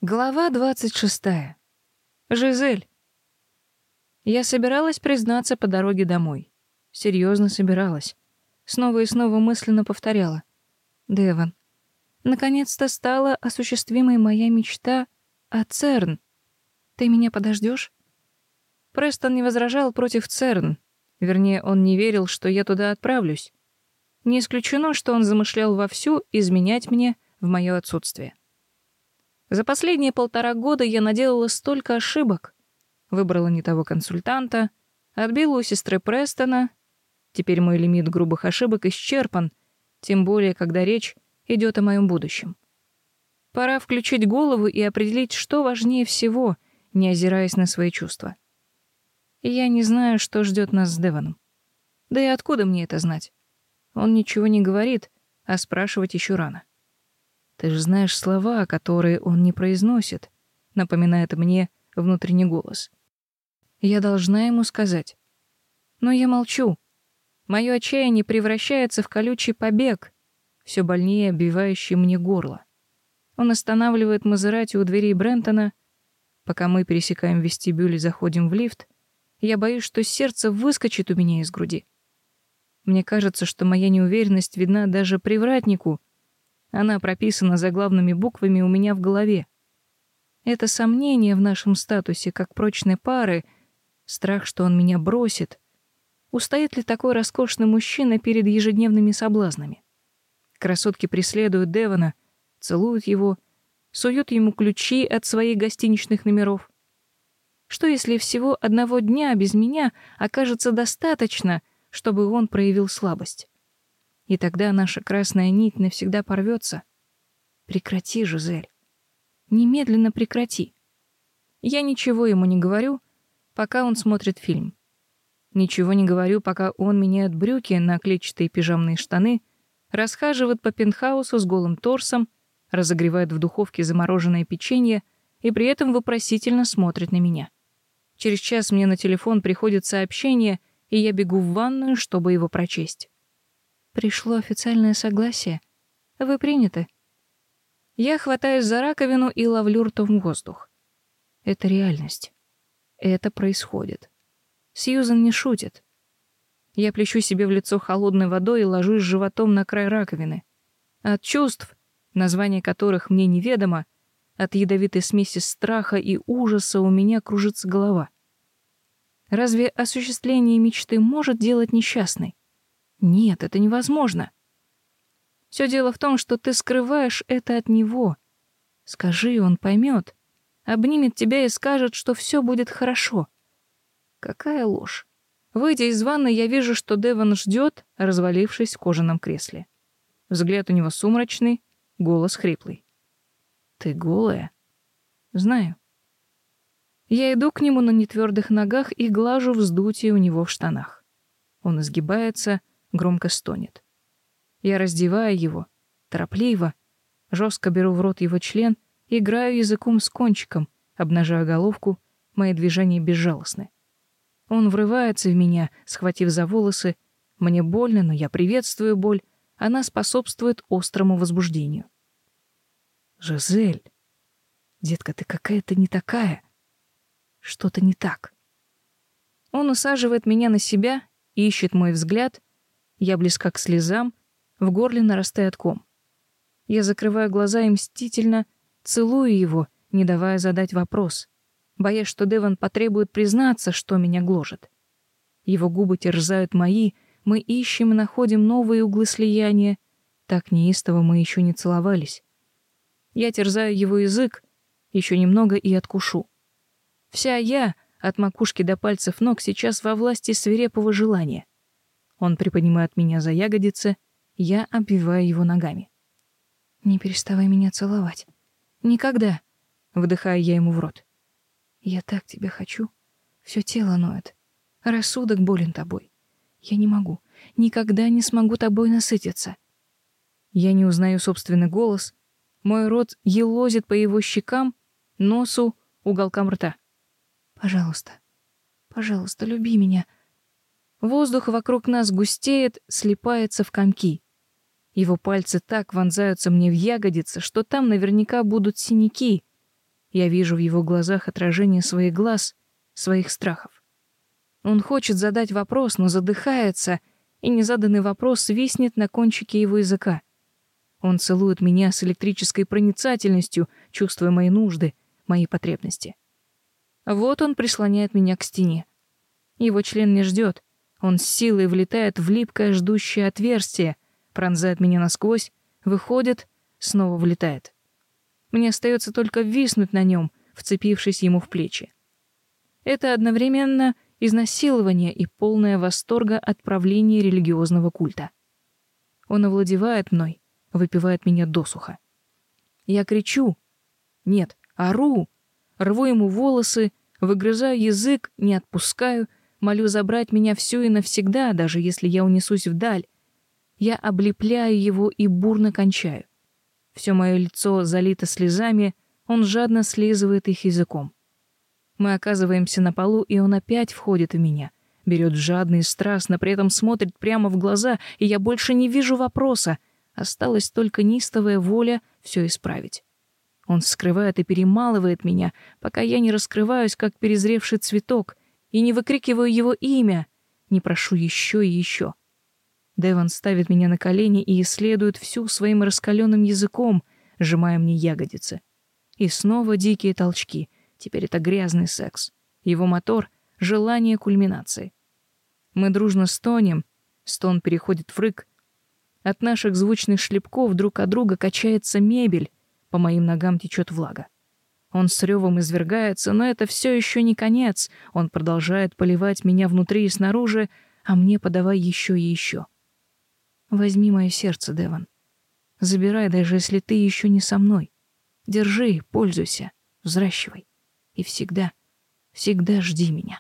Глава 26. Жизель. Я собиралась признаться по дороге домой. Серьезно собиралась. Снова и снова мысленно повторяла. Девон, наконец-то стала осуществимой моя мечта о ЦЕРН. Ты меня подождешь? Престон не возражал против ЦЕРН. Вернее, он не верил, что я туда отправлюсь. Не исключено, что он замышлял вовсю изменять мне в мое отсутствие. За последние 1,5 года я наделала столько ошибок. Выбрала не того консультанта, отбила у сестры Престона. Теперь мой лимит грубых ошибок исчерпан, тем более, когда речь идет о моем будущем. Пора включить голову и определить, что важнее всего, не озираясь на свои чувства. И я не знаю, что ждет нас с Девоном. Да и откуда мне это знать? Он ничего не говорит, а спрашивать еще рано. «Ты же знаешь слова, которые он не произносит», — напоминает мне внутренний голос. Я должна ему сказать. Но я молчу. Мое отчаяние превращается в колючий побег, все больнее обвивающий мне горло. Он останавливает Мазерати у дверей Брентона. Пока мы пересекаем вестибюль и заходим в лифт, я боюсь, что сердце выскочит у меня из груди. Мне кажется, что моя неуверенность видна даже привратнику. Она прописана заглавными буквами у меня в голове. Это сомнение в нашем статусе как прочной пары, страх, что он меня бросит. Устоит ли такой роскошный мужчина перед ежедневными соблазнами? Красотки преследуют Девона, целуют его, суют ему ключи от своих гостиничных номеров. Что если всего одного дня без меня окажется достаточно, чтобы он проявил слабость? И тогда наша красная нить навсегда порвется. Прекрати, Жизель. Немедленно прекрати. Я ничего ему не говорю, пока он смотрит фильм. Ничего не говорю, пока он меняет брюки на клетчатые пижамные штаны, расхаживает по пентхаусу с голым торсом, разогревает в духовке замороженное печенье и при этом вопросительно смотрит на меня. Через час мне на телефон приходит сообщение, и я бегу в ванную, чтобы его прочесть. Пришло официальное согласие. Вы приняты. Я хватаюсь за раковину и ловлю ртом воздух. Это реальность. Это происходит. Сьюзен не шутит. Я плещу себе в лицо холодной водой и ложусь животом на край раковины. От чувств, название которых мне неведомо, от ядовитой смеси страха и ужаса у меня кружится голова. Разве осуществление мечты может делать несчастной? Нет, это невозможно. Все дело в том, что ты скрываешь это от него. Скажи, он поймет, обнимет тебя и скажет, что все будет хорошо. Какая ложь. Выйдя из ванны, я вижу, что Девон ждет, развалившись в кожаном кресле. Взгляд у него сумрачный, голос хриплый. Ты голая? Знаю. Я иду к нему на нетвердых ногах и глажу вздутие у него в штанах. Он изгибается, громко стонет. Я раздеваю его, торопливо, жестко беру в рот его член, играю языком с кончиком, обнажая головку, мои движения безжалостны. Он врывается в меня, схватив за волосы. Мне больно, но я приветствую боль. Она способствует острому возбуждению. Жизель, детка, ты какая-то не такая. Что-то не так. Он усаживает меня на себя, ищет мой взгляд. Я близка к слезам, в горле нарастает ком. Я закрываю глаза и мстительно целую его, не давая задать вопрос, боясь, что Девон потребует признаться, что меня гложет. Его губы терзают мои, мы ищем и находим новые углы слияния. Так неистово мы еще не целовались. Я терзаю его язык, еще немного и откушу. Вся я, от макушки до пальцев ног, сейчас во власти свирепого желания. Он приподнимает меня за ягодицы, я обвиваю его ногами. «Не переставай меня целовать. Никогда!» — вдыхаю я ему в рот. «Я так тебя хочу. Все тело ноет. Рассудок болен тобой. Я не могу, никогда не смогу тобой насытиться». Я не узнаю собственный голос. Мой рот елозит по его щекам, носу, уголкам рта. «Пожалуйста, пожалуйста, люби меня». Воздух вокруг нас густеет, слипается в комки. Его пальцы так вонзаются мне в ягодицы, что там наверняка будут синяки. Я вижу в его глазах отражение своих глаз, своих страхов. Он хочет задать вопрос, но задыхается, и незаданный вопрос виснет на кончике его языка. Он целует меня с электрической проницательностью, чувствуя мои нужды, мои потребности. Вот он прислоняет меня к стене. Его член не ждет. Он с силой влетает в липкое ждущее отверстие, пронзает меня насквозь, выходит, снова влетает. Мне остается только виснуть на нем, вцепившись ему в плечи. Это одновременно изнасилование и полное восторга от правления религиозного культа. Он овладевает мной, выпивает меня досуха. Я кричу. Нет, ору. Рву ему волосы, выгрызаю язык, не отпускаю, молю забрать меня всю и навсегда, даже если я унесусь вдаль. Я облепляю его и бурно кончаю. Все мое лицо залито слезами, он жадно слизывает их языком. Мы оказываемся на полу, и он опять входит в меня, берет жадно и страстно, при этом смотрит прямо в глаза, и я больше не вижу вопроса. Осталась только неистовая воля все исправить. Он вскрывает и перемалывает меня, пока я не раскрываюсь, как перезревший цветок, и не выкрикиваю его имя, не прошу еще и еще. Девон ставит меня на колени и исследует всю своим раскаленным языком, сжимая мне ягодицы. И снова дикие толчки. Теперь это грязный секс. Его мотор — желание кульминации. Мы дружно стонем, стон переходит в рык. От наших звучных шлепков друг от друга качается мебель, по моим ногам течет влага. Он с ревом извергается, но это все еще не конец. Он продолжает поливать меня внутри и снаружи, а мне подавай еще и еще. Возьми мое сердце, Девон. Забирай, даже если ты еще не со мной. Держи, пользуйся, взращивай. И всегда, всегда жди меня.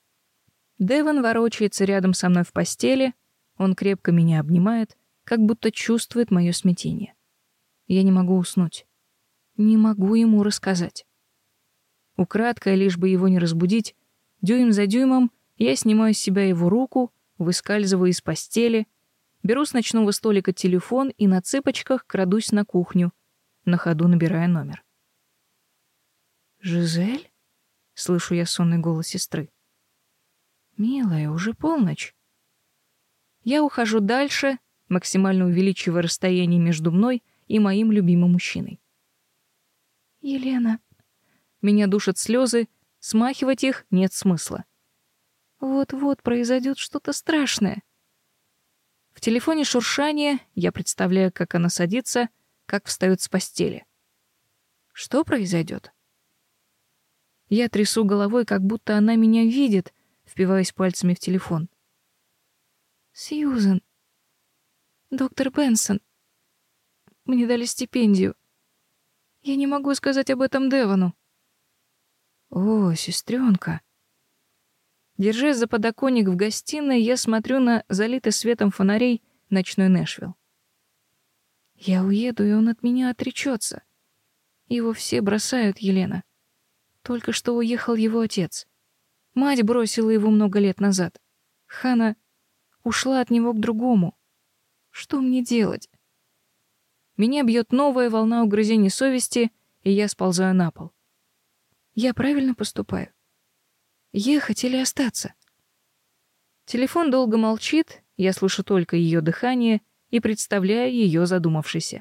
Девон ворочается рядом со мной в постели. Он крепко меня обнимает, как будто чувствует мое смятение. Я не могу уснуть. Не могу ему рассказать. Украдкой, лишь бы его не разбудить, дюйм за дюймом я снимаю с себя его руку, выскальзываю из постели, беру с ночного столика телефон и на цыпочках крадусь на кухню, на ходу набирая номер. «Жизель?» — слышу я сонный голос сестры. «Милая, уже полночь». Я ухожу дальше, максимально увеличивая расстояние между мной и моим любимым мужчиной. «Елена...» Меня душат слезы, смахивать их нет смысла. Вот-вот произойдет что-то страшное. В телефоне шуршание, я представляю, как она садится, как встает с постели. Что произойдет? Я трясу головой, как будто она меня видит, впиваясь пальцами в телефон. «Сьюзен, доктор Бенсон, мне дали стипендию. Я не могу сказать об этом Девону». «О, сестренка». Держась за подоконник в гостиной, я смотрю на залитый светом фонарей ночной Нэшвилл. Я уеду, и он от меня отречется. Его все бросают, Елена. Только что уехал его отец. Мать бросила его много лет назад. Хана ушла от него к другому. Что мне делать? Меня бьет новая волна угрызений совести, и я сползаю на пол. Я правильно поступаю? Ехать или остаться? Телефон долго молчит, я слышу только ее дыхание и представляю ее задумавшейся.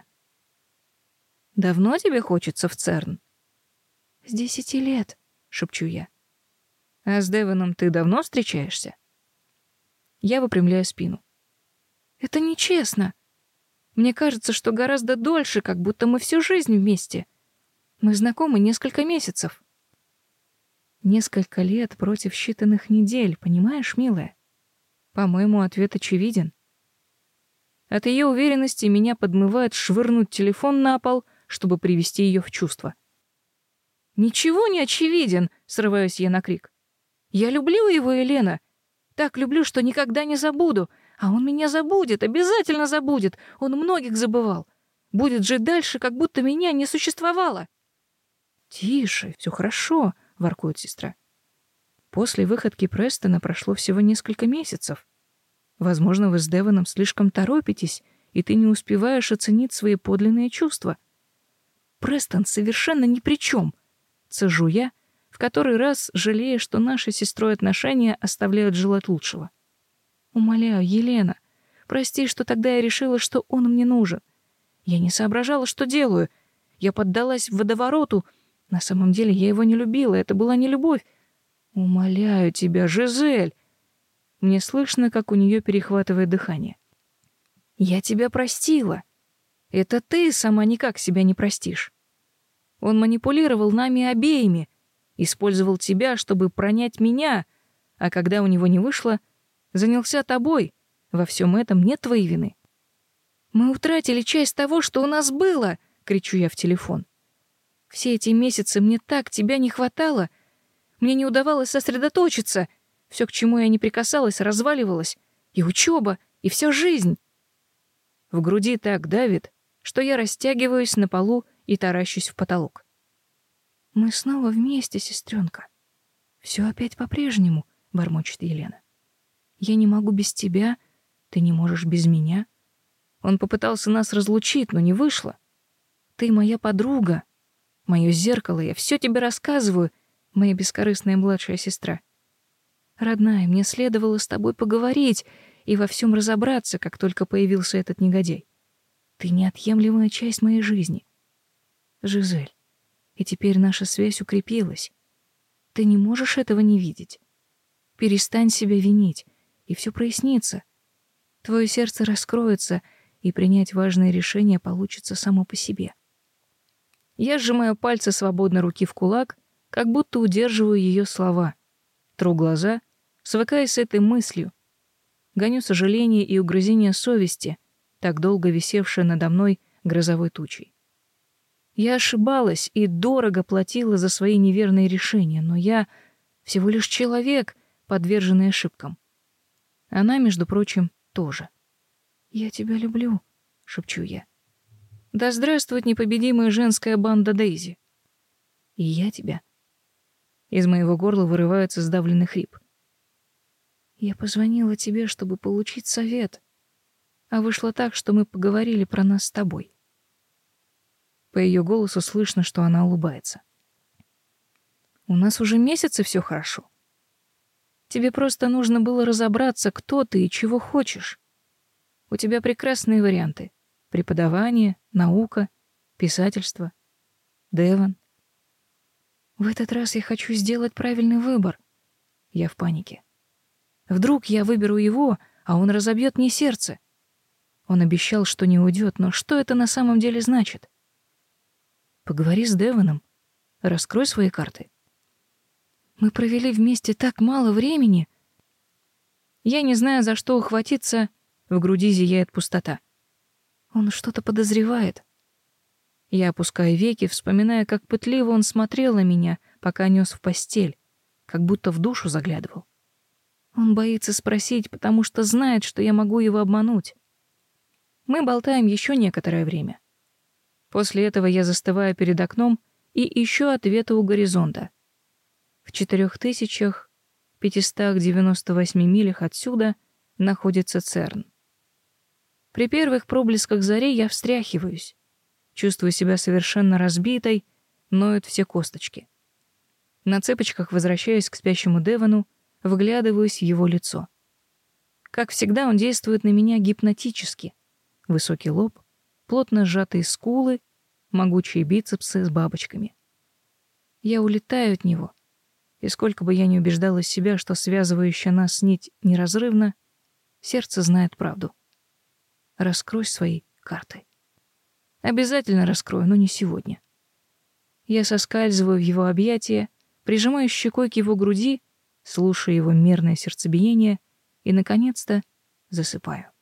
«Давно тебе хочется в ЦЕРН?» «С 10 лет», — шепчу я. «А с Девоном ты давно встречаешься?» Я выпрямляю спину. «Это нечестно. Мне кажется, что гораздо дольше, как будто мы всю жизнь вместе. Мы знакомы несколько месяцев». Несколько лет против считанных недель, понимаешь, милая? По-моему, ответ очевиден. От ее уверенности меня подмывает швырнуть телефон на пол, чтобы привести ее в чувство. «Ничего не очевиден!» — срываюсь я на крик. «Я люблю его, Елена. Так люблю, что никогда не забуду. А он меня забудет, обязательно забудет. Он многих забывал. Будет жить дальше, как будто меня не существовало». «Тише, все хорошо», — воркует сестра. «После выходки Престона прошло всего несколько месяцев. Возможно, вы с Девоном слишком торопитесь, и ты не успеваешь оценить свои подлинные чувства. Престон совершенно ни при чем. цежу я, в который раз жалея, что наши с сестрой отношения оставляют желать лучшего. Умоляю, Елена, прости, что тогда я решила, что он мне нужен. Я не соображала, что делаю. Я поддалась водовороту. На самом деле я его не любила, это была не любовь. Умоляю тебя, Жизель. Мне слышно, как у нее перехватывает дыхание. Я тебя простила. Это ты сама никак себя не простишь. Он манипулировал нами обеими, использовал тебя, чтобы пронять меня, а когда у него не вышло, занялся тобой. Во всем этом нет твоей вины. Мы утратили часть того, что у нас было, кричу я в телефон. Все эти месяцы мне так тебя не хватало. Мне не удавалось сосредоточиться. Все, к чему я не прикасалась, разваливалось. И учеба, и вся жизнь. В груди так давит, что я растягиваюсь на полу и таращусь в потолок. Мы снова вместе, сестренка. Все опять по-прежнему, бормочет Елена. Я не могу без тебя, ты не можешь без меня. Он попытался нас разлучить, но не вышло. Ты моя подруга, мое зеркало, я все тебе рассказываю, моя бескорыстная младшая сестра. Родная, мне следовало с тобой поговорить и во всем разобраться, как только появился этот негодяй. Ты неотъемлемая часть моей жизни. Жизель, и теперь наша связь укрепилась. Ты не можешь этого не видеть. Перестань себя винить, и все прояснится. Твое сердце раскроется, и принять важные решения получится само по себе. Я сжимаю пальцы свободной руки в кулак, как будто удерживаю ее слова. Тру глаза, свыкаясь с этой мыслью. Гоню сожаление и угрызение совести, так долго висевшее надо мной грозовой тучей. Я ошибалась и дорого платила за свои неверные решения, но я всего лишь человек, подверженный ошибкам. Она, между прочим, тоже. «Я тебя люблю», — шепчу я. «Да здравствует непобедимая женская банда Дейзи». «И я тебя». Из моего горла вырывается сдавленный хрип. «Я позвонила тебе, чтобы получить совет, а вышло так, что мы поговорили про нас с тобой». По ее голосу слышно, что она улыбается. «У нас уже месяцы все хорошо. Тебе просто нужно было разобраться, кто ты и чего хочешь. У тебя прекрасные варианты. Преподавание, наука, писательство. Девон. В этот раз я хочу сделать правильный выбор. Я в панике. Вдруг я выберу его, а он разобьет мне сердце. Он обещал, что не уйдет, но что это на самом деле значит? Поговори с Девоном. Раскрой свои карты. Мы провели вместе так мало времени. Я не знаю, за что ухватиться, в груди зияет пустота. Он что-то подозревает. Я опускаю веки, вспоминая, как пытливо он смотрел на меня, пока нес в постель, как будто в душу заглядывал. Он боится спросить, потому что знает, что я могу его обмануть. Мы болтаем еще некоторое время. После этого я застываю перед окном и ищу ответа у горизонта. В 4598 милях отсюда находится Церн. При первых проблесках зари я встряхиваюсь, чувствую себя совершенно разбитой, ноют все косточки. На цыпочках возвращаюсь к спящему Девону, вглядываюсь в его лицо. Как всегда, он действует на меня гипнотически. Высокий лоб, плотно сжатые скулы, могучие бицепсы с бабочками. Я улетаю от него, и сколько бы я ни убеждала себя, что связывающая нас нить неразрывна, сердце знает правду. Раскрой свои карты. Обязательно раскрою, но не сегодня. Я соскальзываю в его объятия, прижимаю щекой к его груди, слушаю его мерное сердцебиение и, наконец-то, засыпаю.